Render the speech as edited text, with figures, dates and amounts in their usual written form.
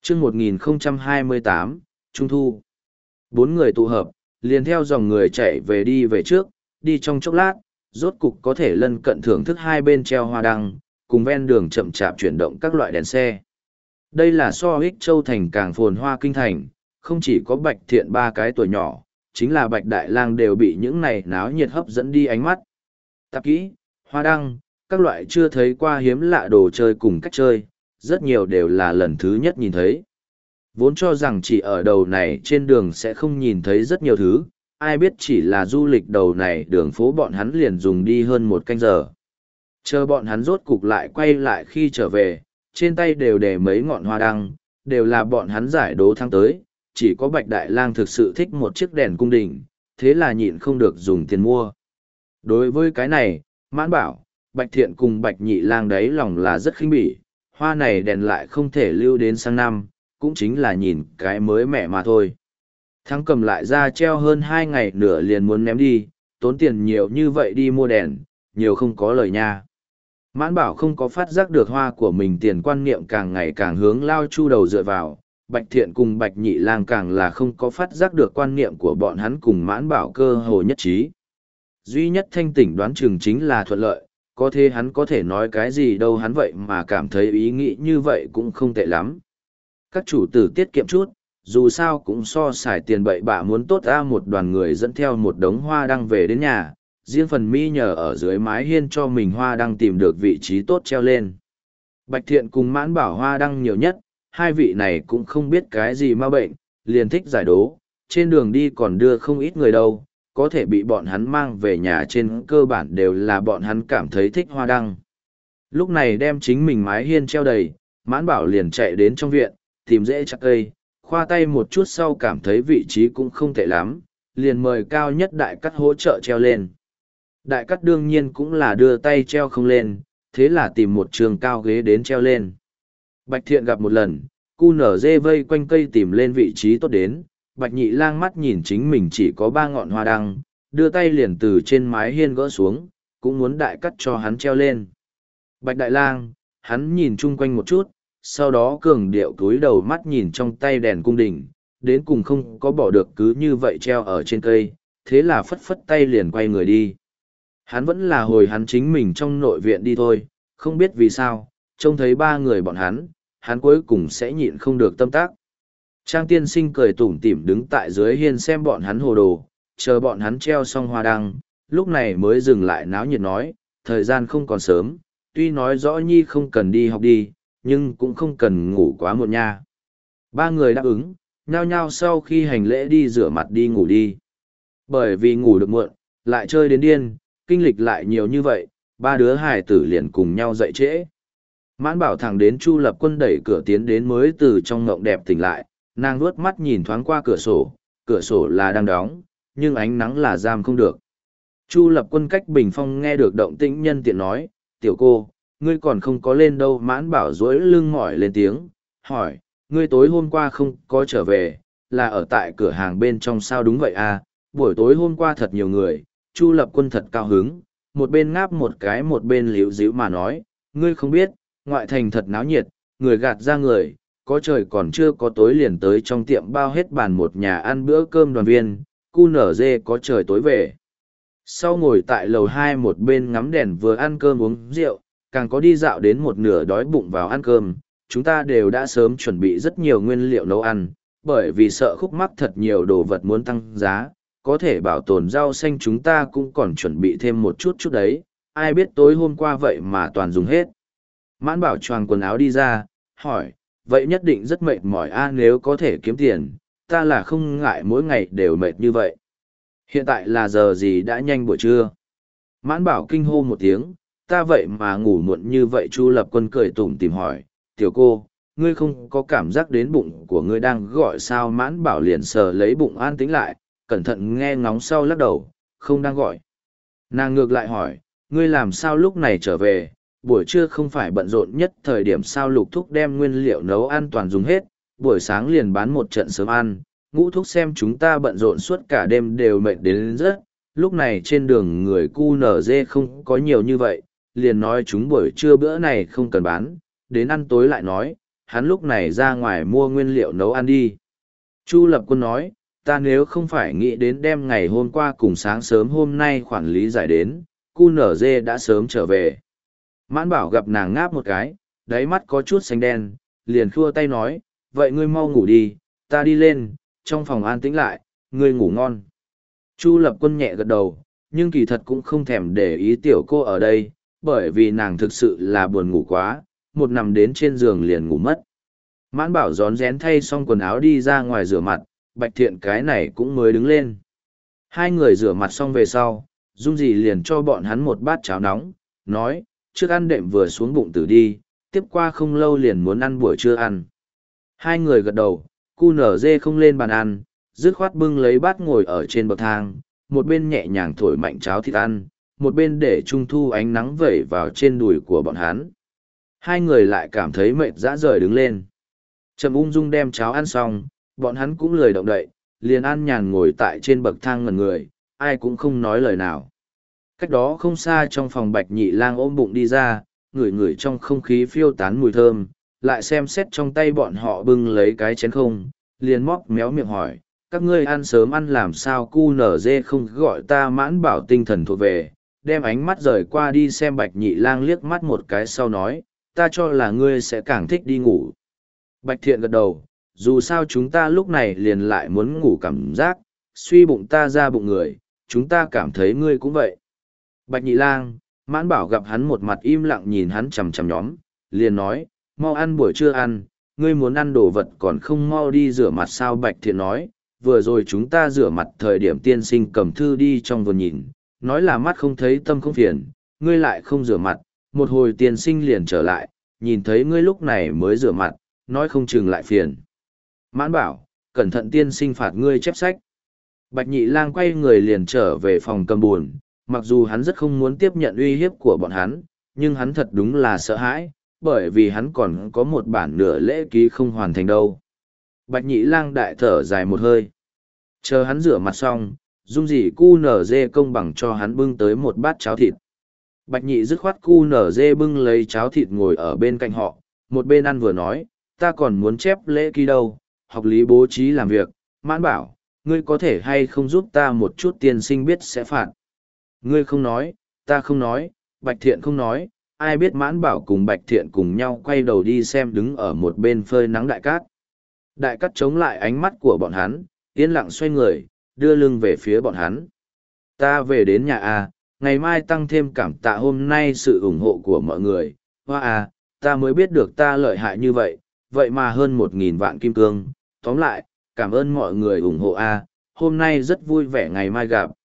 chương 1028, Trung Thu. Bốn người tụ hợp, liền theo dòng người chạy về đi về trước, đi trong chốc lát, rốt cục có thể lân cận thưởng thức hai bên treo hoa đăng, cùng ven đường chậm chạp chuyển động các loại đèn xe. Đây là so Ích Châu thành càng phồn hoa kinh thành, không chỉ có Bạch Thiện ba cái tuổi nhỏ, chính là Bạch Đại Lang đều bị những này náo nhiệt hấp dẫn đi ánh mắt. Tạp kỹ, hoa đăng, các loại chưa thấy qua hiếm lạ đồ chơi cùng cách chơi, rất nhiều đều là lần thứ nhất nhìn thấy. Vốn cho rằng chỉ ở đầu này trên đường sẽ không nhìn thấy rất nhiều thứ, ai biết chỉ là du lịch đầu này đường phố bọn hắn liền dùng đi hơn một canh giờ. Chờ bọn hắn rốt cục lại quay lại khi trở về, trên tay đều để mấy ngọn hoa đăng, đều là bọn hắn giải đố tháng tới, chỉ có Bạch Đại Lang thực sự thích một chiếc đèn cung đình, thế là nhịn không được dùng tiền mua. Đối với cái này, Mãn Bảo, Bạch Thiện cùng Bạch Nhị Lang đấy lòng là rất khinh bỉ, hoa này đèn lại không thể lưu đến sang năm, cũng chính là nhìn cái mới mẻ mà thôi. Thắng cầm lại ra treo hơn 2 ngày nữa liền muốn ném đi, tốn tiền nhiều như vậy đi mua đèn, nhiều không có lời nha. Mãn Bảo không có phát giác được hoa của mình tiền quan niệm càng ngày càng hướng lao chu đầu dựa vào, Bạch Thiện cùng Bạch Nhị Lang càng là không có phát giác được quan niệm của bọn hắn cùng Mãn Bảo cơ hồ nhất trí. Duy nhất thanh tỉnh đoán chừng chính là thuận lợi, có thế hắn có thể nói cái gì đâu, hắn vậy mà cảm thấy ý nghĩ như vậy cũng không tệ lắm. Các chủ tử tiết kiệm chút, dù sao cũng so xài tiền bậy bạ muốn tốt ra. Một đoàn người dẫn theo một đống hoa đăng về đến nhà, riêng phần mi nhờ ở dưới mái hiên cho mình hoa đăng tìm được vị trí tốt treo lên. Bạch Thiện cùng Mãn Bảo hoa đăng nhiều nhất, hai vị này cũng không biết cái gì ma bệnh, liền thích giải đố, trên đường đi còn đưa không ít người đâu, có thể bị bọn hắn mang về nhà trên cơ bản đều là bọn hắn cảm thấy thích hoa đăng. Lúc này đem chính mình mái hiên treo đầy, Mãn Bảo liền chạy đến trong viện, tìm rễ chắc cây, khoa tay một chút sau cảm thấy vị trí cũng không tệ lắm, liền mời cao nhất Đại Cắt hỗ trợ treo lên. Đại Cắt đương nhiên cũng là đưa tay treo không lên, thế là tìm một trường cao ghế đến treo lên. Bạch Thiện gặp một lần, cu nở dê vây quanh cây tìm lên vị trí tốt đến, Bạch Nhị Lang mắt nhìn chính mình chỉ có 3 ngọn hoa đăng, đưa tay liền từ trên mái hiên gỡ xuống, cũng muốn Đại Cắt cho hắn treo lên. Bạch Đại Lang, hắn nhìn chung quanh một chút, sau đó cường điệu cúi đầu mắt nhìn trong tay đèn cung đình, đến cùng không có bỏ được cứ như vậy treo ở trên cây, thế là phất phất tay liền quay người đi. Hắn vẫn là hồi hắn chính mình trong nội viện đi thôi, không biết vì sao, trông thấy 3 người bọn hắn cuối cùng sẽ nhịn không được tâm tác. Trang tiên sinh cười tủm tỉm đứng tại dưới hiên xem bọn hắn hồ đồ, chờ bọn hắn treo xong hoa đăng, lúc này mới dừng lại náo nhiệt nói, thời gian không còn sớm, tuy nói rõ nhi không cần đi học đi, nhưng cũng không cần ngủ quá muộn nha. 3 người đáp ứng, nhao nhao sau khi hành lễ đi rửa mặt đi ngủ đi. Bởi vì ngủ được muộn, lại chơi đến điên, kinh lịch lại nhiều như vậy, 3 đứa hài tử liền cùng nhau dậy trễ. Mãn Bảo thẳng đến Chu Lập Quân đẩy cửa tiến đến mới từ trong ngộng đẹp tỉnh lại, nàng vuốt mắt nhìn thoáng qua cửa sổ là đang đóng, nhưng ánh nắng là giam không được. Chu Lập Quân cách bình phong nghe được động tĩnh nhân tiện nói, tiểu cô, ngươi còn không có lên đâu. Mãn Bảo duỗi lưng mỏi lên tiếng, hỏi, ngươi tối hôm qua không có trở về, là ở tại cửa hàng bên trong sao? Đúng vậy à, buổi tối hôm qua thật nhiều người. Chu Lập Quân thật cao hứng, một bên ngáp một cái một bên liễu díu mà nói, ngươi không biết, ngoại thành thật náo nhiệt, người gạt ra người, có trời còn chưa có tối liền tới trong tiệm bao hết bàn một nhà ăn bữa cơm đoàn viên, cu nở dê có trời tối về. Sau ngồi tại lầu 2 một bên ngắm đèn vừa ăn cơm uống rượu, càng có đi dạo đến một nửa đói bụng vào ăn cơm, chúng ta đều đã sớm chuẩn bị rất nhiều nguyên liệu nấu ăn, bởi vì sợ khúc mắc thật nhiều đồ vật muốn tăng giá, có thể bảo tồn rau xanh chúng ta cũng còn chuẩn bị thêm một chút đấy, ai biết tối hôm qua vậy mà toàn dùng hết. Mãn Bảo choàng quần áo đi ra, hỏi, vậy nhất định rất mệt mỏi a? Nếu có thể kiếm tiền, ta là không ngại mỗi ngày đều mệt như vậy. Hiện tại là giờ gì đã nhanh buổi trưa. Mãn Bảo kinh hô một tiếng, ta vậy mà ngủ muộn như vậy. Chu Lập Quân cười tủm tỉm hỏi, tiểu cô, ngươi không có cảm giác đến bụng của ngươi đang gọi sao? Mãn Bảo liền sờ lấy bụng an tĩnh lại, cẩn thận nghe ngóng sau lắc đầu, không đang gọi. Nàng ngược lại hỏi, ngươi làm sao lúc này trở về, buổi trưa không phải bận rộn nhất thời điểm sao? Lục thúc đem nguyên liệu nấu ăn toàn dùng hết, buổi sáng liền bán một trận sớm ăn, Ngũ thúc xem chúng ta bận rộn suốt cả đêm đều mệt đến rất, lúc này trên đường người cu nở dê không có nhiều như vậy, liền nói chúng buổi trưa bữa này không cần bán, đến ăn tối lại nói, hắn lúc này ra ngoài mua nguyên liệu nấu ăn đi. Chu Lập Quân nói, ta nếu không phải nghĩ đến đêm ngày hôm qua cùng sáng sớm hôm nay quản lý giải đến, cu nở dê đã sớm trở về. Mãn Bảo gặp nàng ngáp một cái, đáy mắt có chút xanh đen, liền khua tay nói, vậy ngươi mau ngủ đi, ta đi lên, trong phòng an tĩnh lại, ngươi ngủ ngon. Chu Lập Quân nhẹ gật đầu, nhưng kỳ thật cũng không thèm để ý tiểu cô ở đây, bởi vì nàng thực sự là buồn ngủ quá, một nằm đến trên giường liền ngủ mất. Mãn Bảo rón rén thay xong quần áo đi ra ngoài rửa mặt, Bạch Thiện cái này cũng mới đứng lên. Hai người rửa mặt xong về sau, Dung Dì liền cho bọn hắn một bát cháo nóng, nói, trước ăn đệm vừa xuống bụng tử đi, tiếp qua không lâu liền muốn ăn buổi trưa ăn. Hai người gật đầu, cu nở dê không lên bàn ăn, dứt khoát bưng lấy bát ngồi ở trên bậc thang, một bên nhẹ nhàng thổi mạnh cháo thịt ăn, một bên để trung thu ánh nắng vẩy vào trên đùi của bọn hắn. Hai người lại cảm thấy mệt dã rời đứng lên. Trầm ung dung đem cháo ăn xong, bọn hắn cũng lười động đậy, liền an nhàn ngồi tại trên bậc thang ngẩn người, ai cũng không nói lời nào. Cách đó không xa trong phòng Bạch Nhị Lang ôm bụng đi ra, ngửi ngửi trong không khí phiêu tán mùi thơm, lại xem xét trong tay bọn họ bưng lấy cái chén không, liền móc méo miệng hỏi, các ngươi ăn sớm ăn làm sao cu nở dê không gọi ta Mãn Bảo tinh thần thuộc về, đem ánh mắt rời qua đi xem Bạch Nhị Lang liếc mắt một cái sau nói, ta cho là ngươi sẽ càng thích đi ngủ. Bạch Thiện gật đầu, dù sao chúng ta lúc này liền lại muốn ngủ cảm giác, suy bụng ta ra bụng người, chúng ta cảm thấy ngươi cũng vậy. Bạch Nhị Lang, Mãn Bảo gặp hắn một mặt im lặng nhìn hắn chằm chằm nhóm, liền nói, mau ăn buổi trưa ăn, ngươi muốn ăn đồ vật còn không mau đi rửa mặt sao Bạch Thiện nói, vừa rồi chúng ta rửa mặt thời điểm tiên sinh cầm thư đi trong vườn nhìn, nói là mắt không thấy tâm không phiền, ngươi lại không rửa mặt, một hồi tiên sinh liền trở lại, nhìn thấy ngươi lúc này mới rửa mặt, nói không chừng lại phiền. Mãn Bảo, cẩn thận tiên sinh phạt ngươi chép sách. Bạch Nhị Lang quay người liền trở về phòng cầm buồn, mặc dù hắn rất không muốn tiếp nhận uy hiếp của bọn hắn, nhưng hắn thật đúng là sợ hãi, bởi vì hắn còn có một bản nửa lễ ký không hoàn thành đâu. Bạch Nhị Lang đại thở dài một hơi. Chờ hắn rửa mặt xong, Dung Dì cu nở dê công bằng cho hắn bưng tới một bát cháo thịt. Bạch Nhị dứt khoát cu nở dê bưng lấy cháo thịt ngồi ở bên cạnh họ, một bên ăn vừa nói, ta còn muốn chép lễ ký đâu, học lý bố trí làm việc, Mãn Bảo, ngươi có thể hay không giúp ta một chút tiên sinh biết sẽ phạt. Ngươi không nói, ta không nói, Bạch Thiện không nói, ai biết Mãn Bảo cùng Bạch Thiện cùng nhau quay đầu đi xem đứng ở một bên phơi nắng Đại Cát. Đại Cát chống lại ánh mắt của bọn hắn, yên lặng xoay người, đưa lưng về phía bọn hắn. Ta về đến nhà a, ngày mai tăng thêm cảm tạ hôm nay sự ủng hộ của mọi người, hoa a, ta mới biết được ta lợi hại như vậy, vậy mà hơn 1.000 vạn kim cương. Tóm lại, cảm ơn mọi người ủng hộ a, hôm nay rất vui vẻ ngày mai gặp.